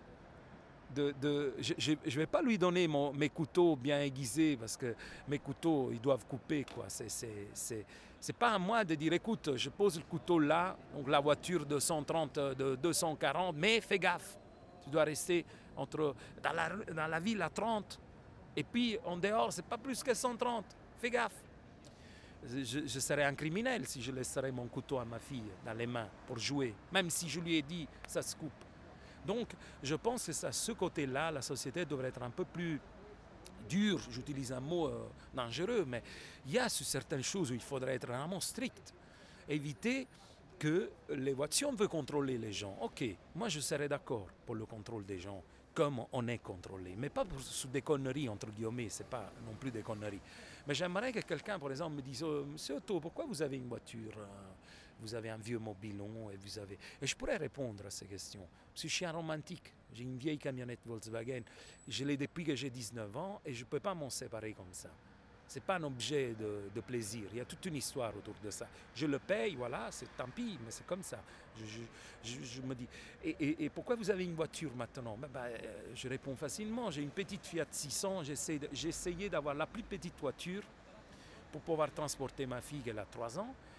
Je ne vais pas lui donner mes couteaux bien aiguisés parce que mes couteaux, ils doivent couper, quoi. C'est pas à moi de dire, écoute, je pose le couteau là, donc la voiture de 130, de 240, mais fais gaffe. Tu dois rester dans la ville à 30 et puis en dehors, c'est pas plus que 130. Fais gaffe. Je serais un criminel si je laisserais mon couteau à ma fille dans les mains pour jouer, même si je lui ai dit, ça se coupe. Donc, je pense que à ce côté-là, la société devrait être un peu plus dure. J'utilise un mot dangereux, mais il y a sur certaines choses où il faudrait être vraiment strict. Éviter que les voitures, si on veut contrôler les gens, ok, moi je serais d'accord pour le contrôle des gens, comme on est contrôlé, mais pas sous des conneries, entre guillemets, c'est pas non plus des conneries. Mais j'aimerais que quelqu'un, par exemple, me dise, Monsieur Otto, pourquoi vous avez une voiture, vous avez un vieux mobilon, et vous avez... Et je pourrais répondre à ces questions. Parce que je suis un romantique, j'ai une vieille camionnette Volkswagen, je l'ai depuis que j'ai 19 ans, et je ne peux pas m'en séparer comme ça. Ce n'est pas un objet de plaisir, il y a toute une histoire autour de ça. Je le paye, voilà, c'est tant pis, mais c'est comme ça. Je me dis, et pourquoi vous avez une voiture maintenant? Je réponds facilement, j'ai une petite Fiat 600, j'ai essayé d'avoir la plus petite voiture pour pouvoir transporter ma fille, elle a 3 ans,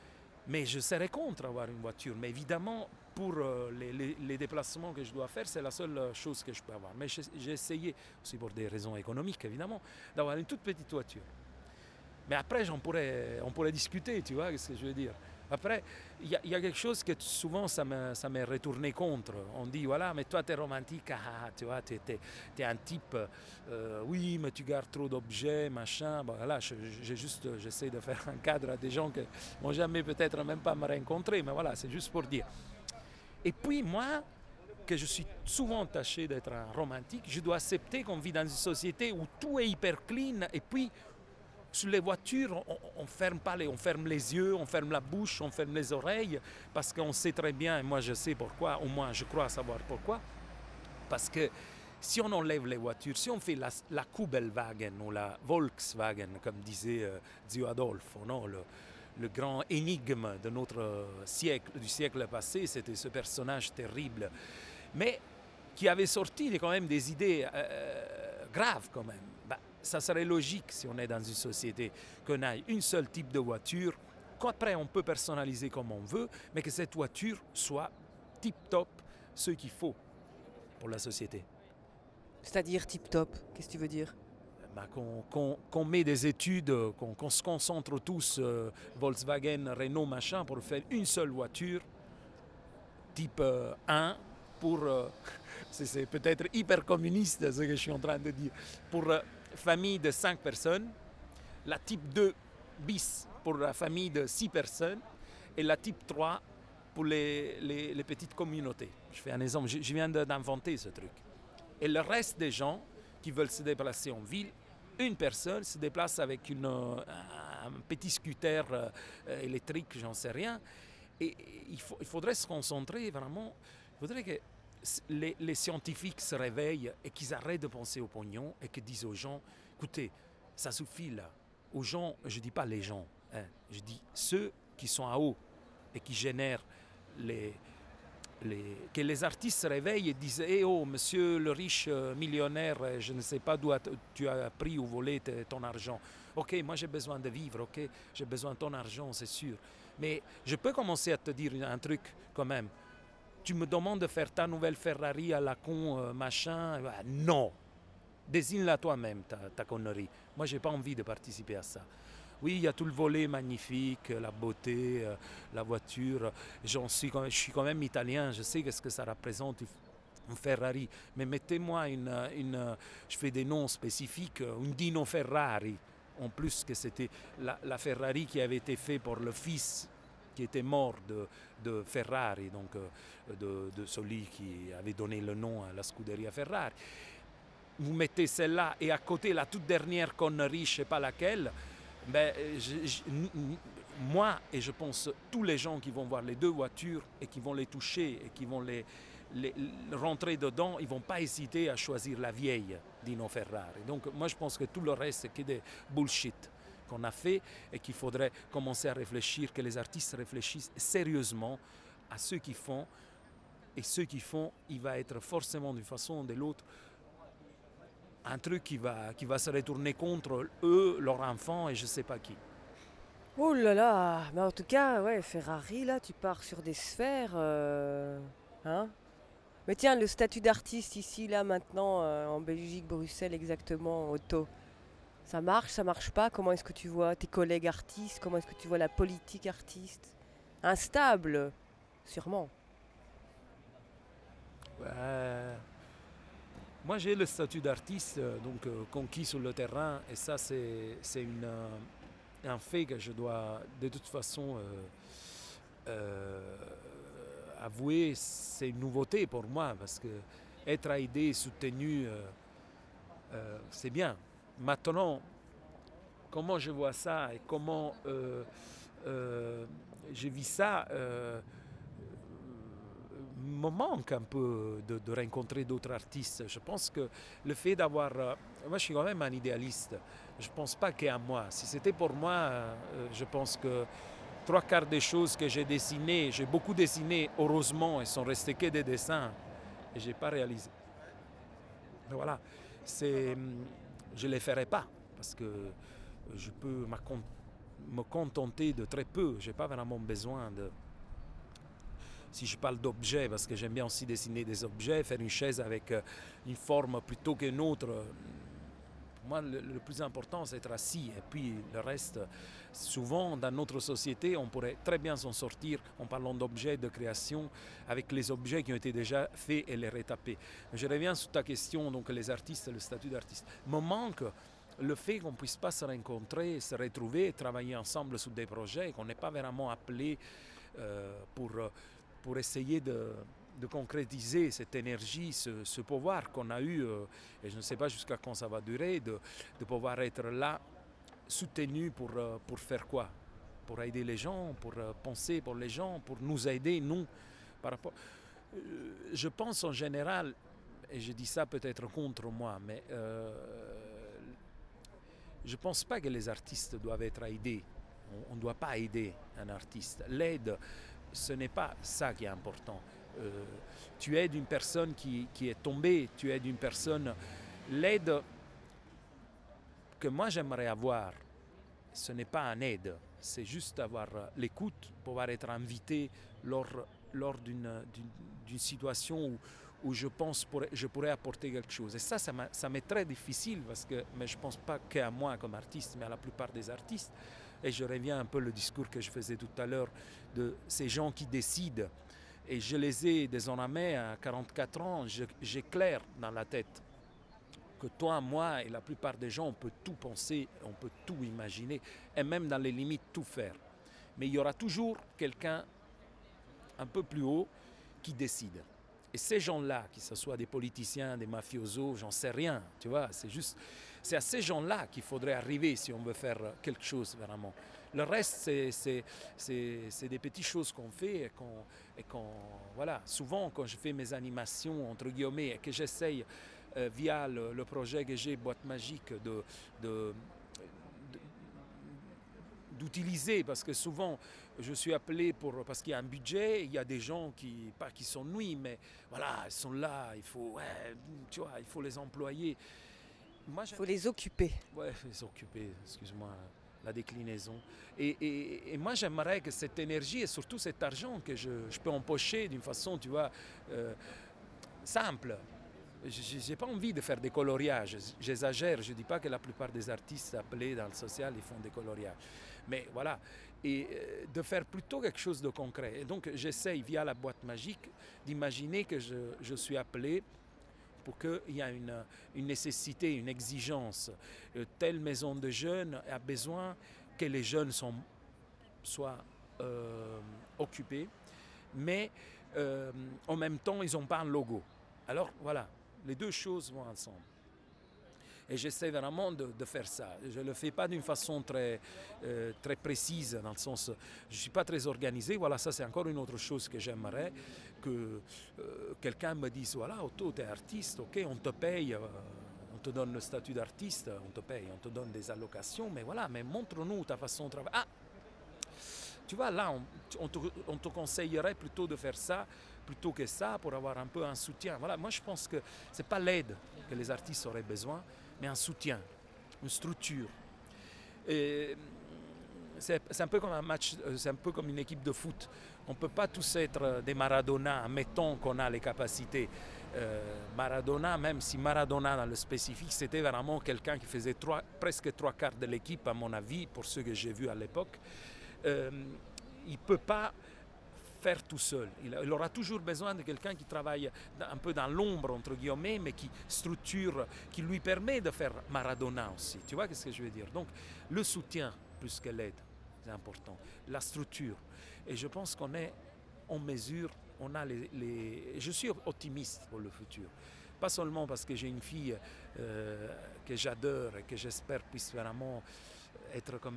Mais je serais contre avoir une voiture. Mais évidemment, pour les déplacements que je dois faire, c'est la seule chose que je peux avoir. Mais j'ai essayé, aussi pour des raisons économiques évidemment, d'avoir une toute petite voiture. Mais après, on pourrait discuter, tu vois ce que je veux dire. Après, il y a quelque chose que souvent ça m'est retourné contre. On dit, voilà, mais toi tu es romantique, tu vois, tu es un type, oui, mais tu gardes trop d'objets, machin. Bon, là, j'essaie de faire un cadre à des gens qui n'ont jamais peut-être même pas me rencontré, mais voilà, c'est juste pour dire. Et puis moi, que je suis souvent tâché d'être un romantique, je dois accepter qu'on vit dans une société où tout est hyper clean, et puis sur les voitures, on ferme les yeux, on ferme la bouche, on ferme les oreilles, parce qu'on sait très bien, et moi je sais pourquoi, au moins je crois savoir pourquoi, parce que si on enlève les voitures, si on fait la Kubelwagen ou la Volkswagen, comme disait Zio Adolfo, non, le grand énigme de notre siècle, du siècle passé, c'était ce personnage terrible, mais qui avait sorti quand même des idées graves quand même. Ça serait logique, si on est dans une société, qu'on ait un seul type de voiture, qu'après on peut personnaliser comme on veut, mais que cette voiture soit tip-top, ce qu'il faut pour la société.
C'est-à-dire tip-top, qu'est-ce que tu veux dire?
Qu'on met des études, qu'on se concentre tous, Volkswagen, Renault, machin, pour faire une seule voiture, type 1, pour... c'est peut-être hyper communiste ce que je suis en train de dire, pour famille de 5 personnes, la type 2 bis pour la famille de 6 personnes et la type 3 pour les petites communautés. Je fais un exemple, je viens d'inventer ce truc. Et le reste des gens qui veulent se déplacer en ville, une personne se déplace avec un petit scooter électrique, j'en sais rien. Et il faudrait se concentrer vraiment, il faudrait que les scientifiques se réveillent et qu'ils arrêtent de penser au pognon et qu'ils disent aux gens, écoutez, ça suffit là. Aux gens, je ne dis pas les gens, hein, je dis ceux qui sont en haut et qui génèrent que les artistes se réveillent et disent « oh, monsieur le riche millionnaire, je ne sais pas d'où tu as pris ou volé ton argent. Ok, moi j'ai besoin de vivre, ok, j'ai besoin de ton argent, c'est sûr. Mais je peux commencer à te dire un truc quand même. Tu me demandes de faire ta nouvelle Ferrari à la con, machin. Non, désigne-la toi-même, ta connerie. Moi, je n'ai pas envie de participer à ça. Oui, il y a tout le volet magnifique, la beauté, la voiture. Je suis quand même italien, je sais ce que ça représente une Ferrari. Mais mettez-moi je fais des noms spécifiques, une Dino Ferrari. En plus que c'était la Ferrari qui avait été faite pour le fils qui était mort de Ferrari, donc de celui qui avait donné le nom à la scuderia Ferrari. Vous mettez celle-là et à côté la toute dernière connerie, je ne sais pas laquelle, moi et je pense tous les gens qui vont voir les deux voitures et qui vont les toucher et qui vont les rentrer dedans, ils ne vont pas hésiter à choisir la vieille Dino Ferrari. Donc moi je pense que tout le reste c'est que des bullshit qu'on a fait et qu'il faudrait commencer à réfléchir, que les artistes réfléchissent sérieusement à ce qu'ils font. Et ce qu'ils font, il va être forcément d'une façon ou de l'autre un truc qui va se retourner contre eux, leurs enfants et je ne sais pas qui.
Oh là là, mais en tout cas, ouais, Ferrari, là, tu pars sur des sphères, hein? Mais tiens, le statut d'artiste ici, là, maintenant, en Belgique, Bruxelles, exactement, Otto. Ça marche pas? Comment est-ce que tu vois tes collègues artistes? Comment est-ce que tu vois la politique artiste? Instable, sûrement.
Moi j'ai le statut d'artiste donc conquis sur le terrain et ça c'est un fait que je dois de toute façon avouer, c'est une nouveauté pour moi parce que être aidé, soutenu, c'est bien. Maintenant, comment je vois ça et comment je vis ça me manque un peu de rencontrer d'autres artistes. Je pense que le fait d'avoir... moi, je suis quand même un idéaliste. Je ne pense pas qu'à moi. Si c'était pour moi, je pense que 3/4 des choses que j'ai dessinées, j'ai beaucoup dessiné, heureusement, elles sont restées que des dessins et je n'ai pas réalisé. Mais voilà, je ne les ferai pas parce que je peux me contenter de très peu. Je n'ai pas vraiment besoin de... Si je parle d'objets, parce que j'aime bien aussi dessiner des objets, faire une chaise avec une forme plutôt qu'une autre. Pour moi, le plus important, c'est être assis. Et puis le reste, souvent, dans notre société, on pourrait très bien s'en sortir en parlant d'objets, de création, avec les objets qui ont été déjà faits et les retaper. Je reviens sur ta question, donc les artistes, le statut d'artiste. Me manque le fait qu'on ne puisse pas se rencontrer, se retrouver, travailler ensemble sur des projets, qu'on n'est pas vraiment appelé pour essayer de concrétiser cette énergie, ce pouvoir qu'on a eu, et je ne sais pas jusqu'à quand ça va durer, de pouvoir être là, soutenu pour faire quoi? Pour aider les gens, pour penser pour les gens, pour nous aider, nous, par rapport... je pense en général, et je dis ça peut-être contre moi, mais je ne pense pas que les artistes doivent être aidés. On ne doit pas aider un artiste. L'aide, ce n'est pas ça qui est important. Tu aides une personne qui est tombée, tu aides une personne... L'aide que moi j'aimerais avoir, ce n'est pas une aide, c'est juste avoir l'écoute, pouvoir être invité lors d'une situation où je pense je pourrais apporter quelque chose. Et ça m'est très difficile, mais je ne pense pas qu'à moi comme artiste, mais à la plupart des artistes. Et je reviens un peu au discours que je faisais tout à l'heure de ces gens qui décident. Et je les ai désormais à 44 ans, j'ai clair dans la tête que toi, moi et la plupart des gens, on peut tout penser, on peut tout imaginer, et même dans les limites tout faire. Mais il y aura toujours quelqu'un un peu plus haut qui décide. Et ces gens-là, que ce soit des politiciens, des mafiosos, j'en sais rien, tu vois, c'est à ces gens-là qu'il faudrait arriver si on veut faire quelque chose vraiment. Le reste, c'est des petites choses qu'on fait voilà. Souvent, quand je fais mes animations, entre guillemets, et que j'essaye, via le projet que j'ai, Boîte Magique, d'utiliser, parce que souvent je suis appelé parce qu'il y a un budget, il y a des gens pas qui s'ennuient, mais voilà, ils sont là, il faut les employer.
Il faut les occuper.
Ouais, les occuper, excuse-moi la déclinaison. Et moi j'aimerais que cette énergie et surtout cet argent que je peux empocher d'une façon, tu vois, simple. Je n'ai pas envie de faire des coloriages, j'exagère, je ne dis pas que la plupart des artistes appelés dans le social, ils font des coloriages. Mais voilà, et de faire plutôt quelque chose de concret. Et donc j'essaye via la boîte magique d'imaginer que je suis appelé pour qu'il y ait une nécessité, une exigence. Telle maison de jeunes a besoin que les jeunes soient occupés, mais en même temps, ils n'ont pas un logo. Alors voilà, les deux choses vont ensemble. Et j'essaie vraiment de faire ça. Je ne le fais pas d'une façon très précise, dans le sens, je ne suis pas très organisé. Voilà, ça c'est encore une autre chose que j'aimerais, que quelqu'un me dise, voilà, Otto, tu es artiste, ok, on te paye, on te donne le statut d'artiste, on te paye, on te donne des allocations, mais voilà, mais montre-nous ta façon de travailler. Ah, tu vois, là, on te conseillerait plutôt de faire ça, plutôt que ça, pour avoir un peu un soutien. Voilà, moi je pense que ce n'est pas l'aide que les artistes auraient besoin, mais un soutien, une structure. Et c'est un peu comme un match, c'est un peu comme une équipe de foot. On ne peut pas tous être des Maradona, mettons qu'on a les capacités. Maradona, même si Maradona dans le spécifique, c'était vraiment quelqu'un qui faisait presque 3/4 de l'équipe, à mon avis, pour ceux que j'ai vus à l'époque. Il ne peut pas faire tout seul. Il aura toujours besoin de quelqu'un qui travaille un peu dans l'ombre, entre guillemets, mais qui structure, qui lui permet de faire Maradona aussi. Tu vois ce que je veux dire? Donc, le soutien plus que l'aide, c'est important. La structure. Et je pense qu'on est en mesure, on a je suis optimiste pour le futur. Pas seulement parce que j'ai une fille que j'adore et que j'espère puisse vraiment être comme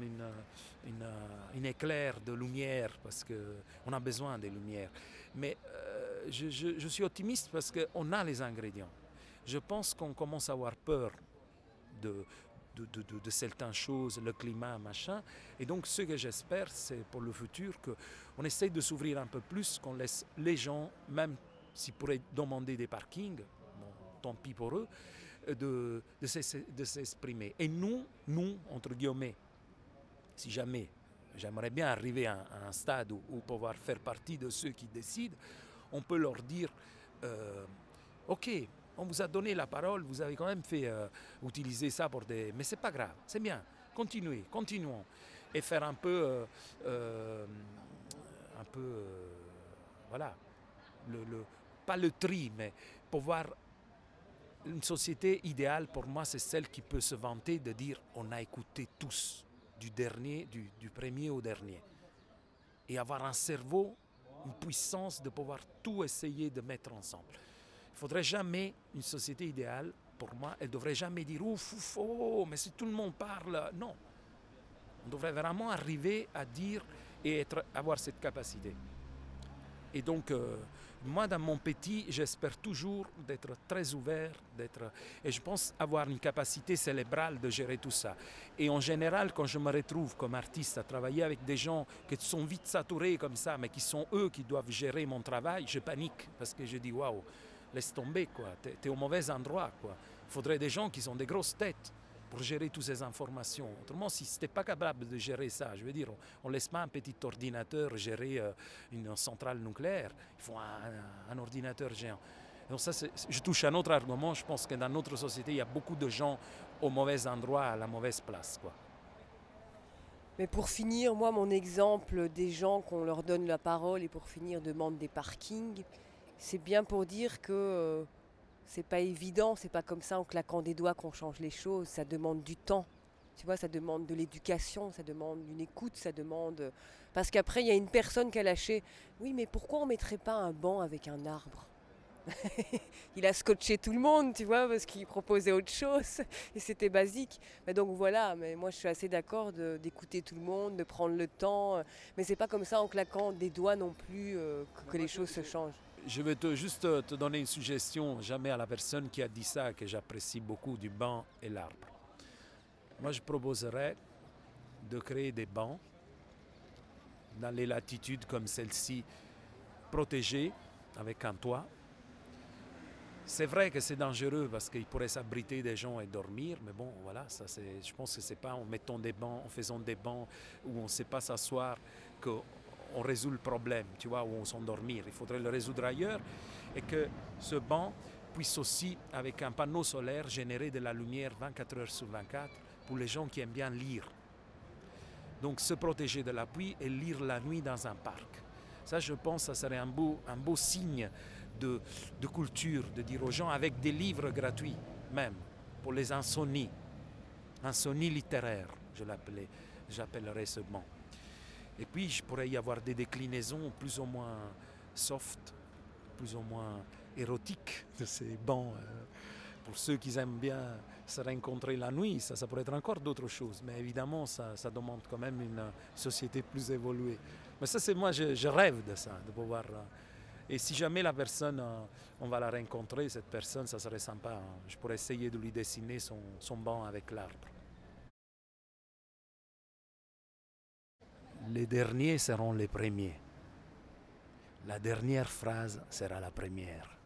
une éclair de lumière, parce qu'on a besoin des lumières. Mais je suis optimiste parce qu'on a les ingrédients. Je pense qu'on commence à avoir peur de certaines choses, le climat, machin. Et donc ce que j'espère, c'est pour le futur qu'on essaye de s'ouvrir un peu plus, qu'on laisse les gens, même s'ils pourraient demander des parkings, tant pis pour eux, de s'exprimer. Et nous, entre guillemets, Si jamais j'aimerais bien arriver à un stade où pouvoir faire partie de ceux qui décident, on peut leur dire ok, on vous a donné la parole, vous avez quand même fait utiliser ça pour des... Mais c'est pas grave, c'est bien, continuons. Et faire un peu voilà, pas le tri, mais pouvoir... Une société idéale pour moi, c'est celle qui peut se vanter de dire on a écouté tous, du premier au dernier. Et avoir un cerveau, une puissance de pouvoir tout essayer de mettre ensemble. Il ne faudrait jamais, une société idéale, pour moi, elle ne devrait jamais dire ouf, oh, mais si tout le monde parle, non. On devrait vraiment arriver à dire et avoir cette capacité. Et donc, moi, dans mon petit, j'espère toujours d'être très ouvert, et je pense avoir une capacité cérébrale de gérer tout ça. Et en général, quand je me retrouve comme artiste à travailler avec des gens qui sont vite saturés comme ça, mais qui sont eux qui doivent gérer mon travail, je panique parce que je dis waouh, laisse tomber, quoi. T'es au mauvais endroit, quoi. Il faudrait des gens qui ont des grosses têtes pour gérer toutes ces informations. Autrement, si tu n'es pas capable de gérer ça, je veux dire, on ne laisse pas un petit ordinateur gérer une centrale nucléaire. Il faut un ordinateur géant. Donc ça, je touche à un autre argument. Je pense que dans notre société, il y a beaucoup de gens au mauvais endroit, à la mauvaise place, quoi.
Mais pour finir, moi, mon exemple des gens qu'on leur donne la parole et pour finir demandent des parkings, c'est bien pour dire que... c'est pas évident, c'est pas comme ça en claquant des doigts qu'on change les choses, ça demande du temps. Tu vois, ça demande de l'éducation, ça demande une écoute, ça demande... Parce qu'après, il y a une personne qui a lâché. Oui, mais pourquoi on mettrait pas un banc avec un arbre? Il a scotché tout le monde, tu vois, parce qu'il proposait autre chose. Et c'était basique. Mais donc voilà, mais moi je suis assez d'accord d'écouter tout le monde, de prendre le temps. Mais c'est pas comme ça en claquant des doigts non plus que les choses se changent.
Je vais juste te donner une suggestion, jamais à la personne qui a dit ça, que j'apprécie beaucoup, du banc et l'arbre. Moi, je proposerais de créer des bancs dans les latitudes comme celle-ci, protégées, avec un toit. C'est vrai que c'est dangereux parce qu'il pourrait s'abriter des gens et dormir, mais bon, voilà, je pense que c'est pas en mettant des bancs, en faisant des bancs où on ne sait pas s'asseoir qu'on résout le problème, tu vois, où on s'endormir. Il faudrait le résoudre ailleurs et que ce banc puisse aussi, avec un panneau solaire, générer de la lumière 24 heures sur 24 pour les gens qui aiment bien lire. Donc se protéger de la pluie et lire la nuit dans un parc. Ça, je pense que ça serait un beau signe de culture, de dire aux gens, avec des livres gratuits même, pour les insomnies littéraires, j'appellerais ce banc. Et puis, il pourrait y avoir des déclinaisons plus ou moins soft, plus ou moins érotiques de ces bancs. Pour ceux qui aiment bien se rencontrer la nuit, ça pourrait être encore d'autres choses. Mais évidemment, ça demande quand même une société plus évoluée. Mais ça, c'est moi, je rêve de ça, de pouvoir... Et si jamais la personne, on va la rencontrer, cette personne, ça serait sympa. Hein. Je pourrais essayer de lui dessiner son banc avec l'arbre. Les derniers seront les premiers. La dernière phrase sera la première.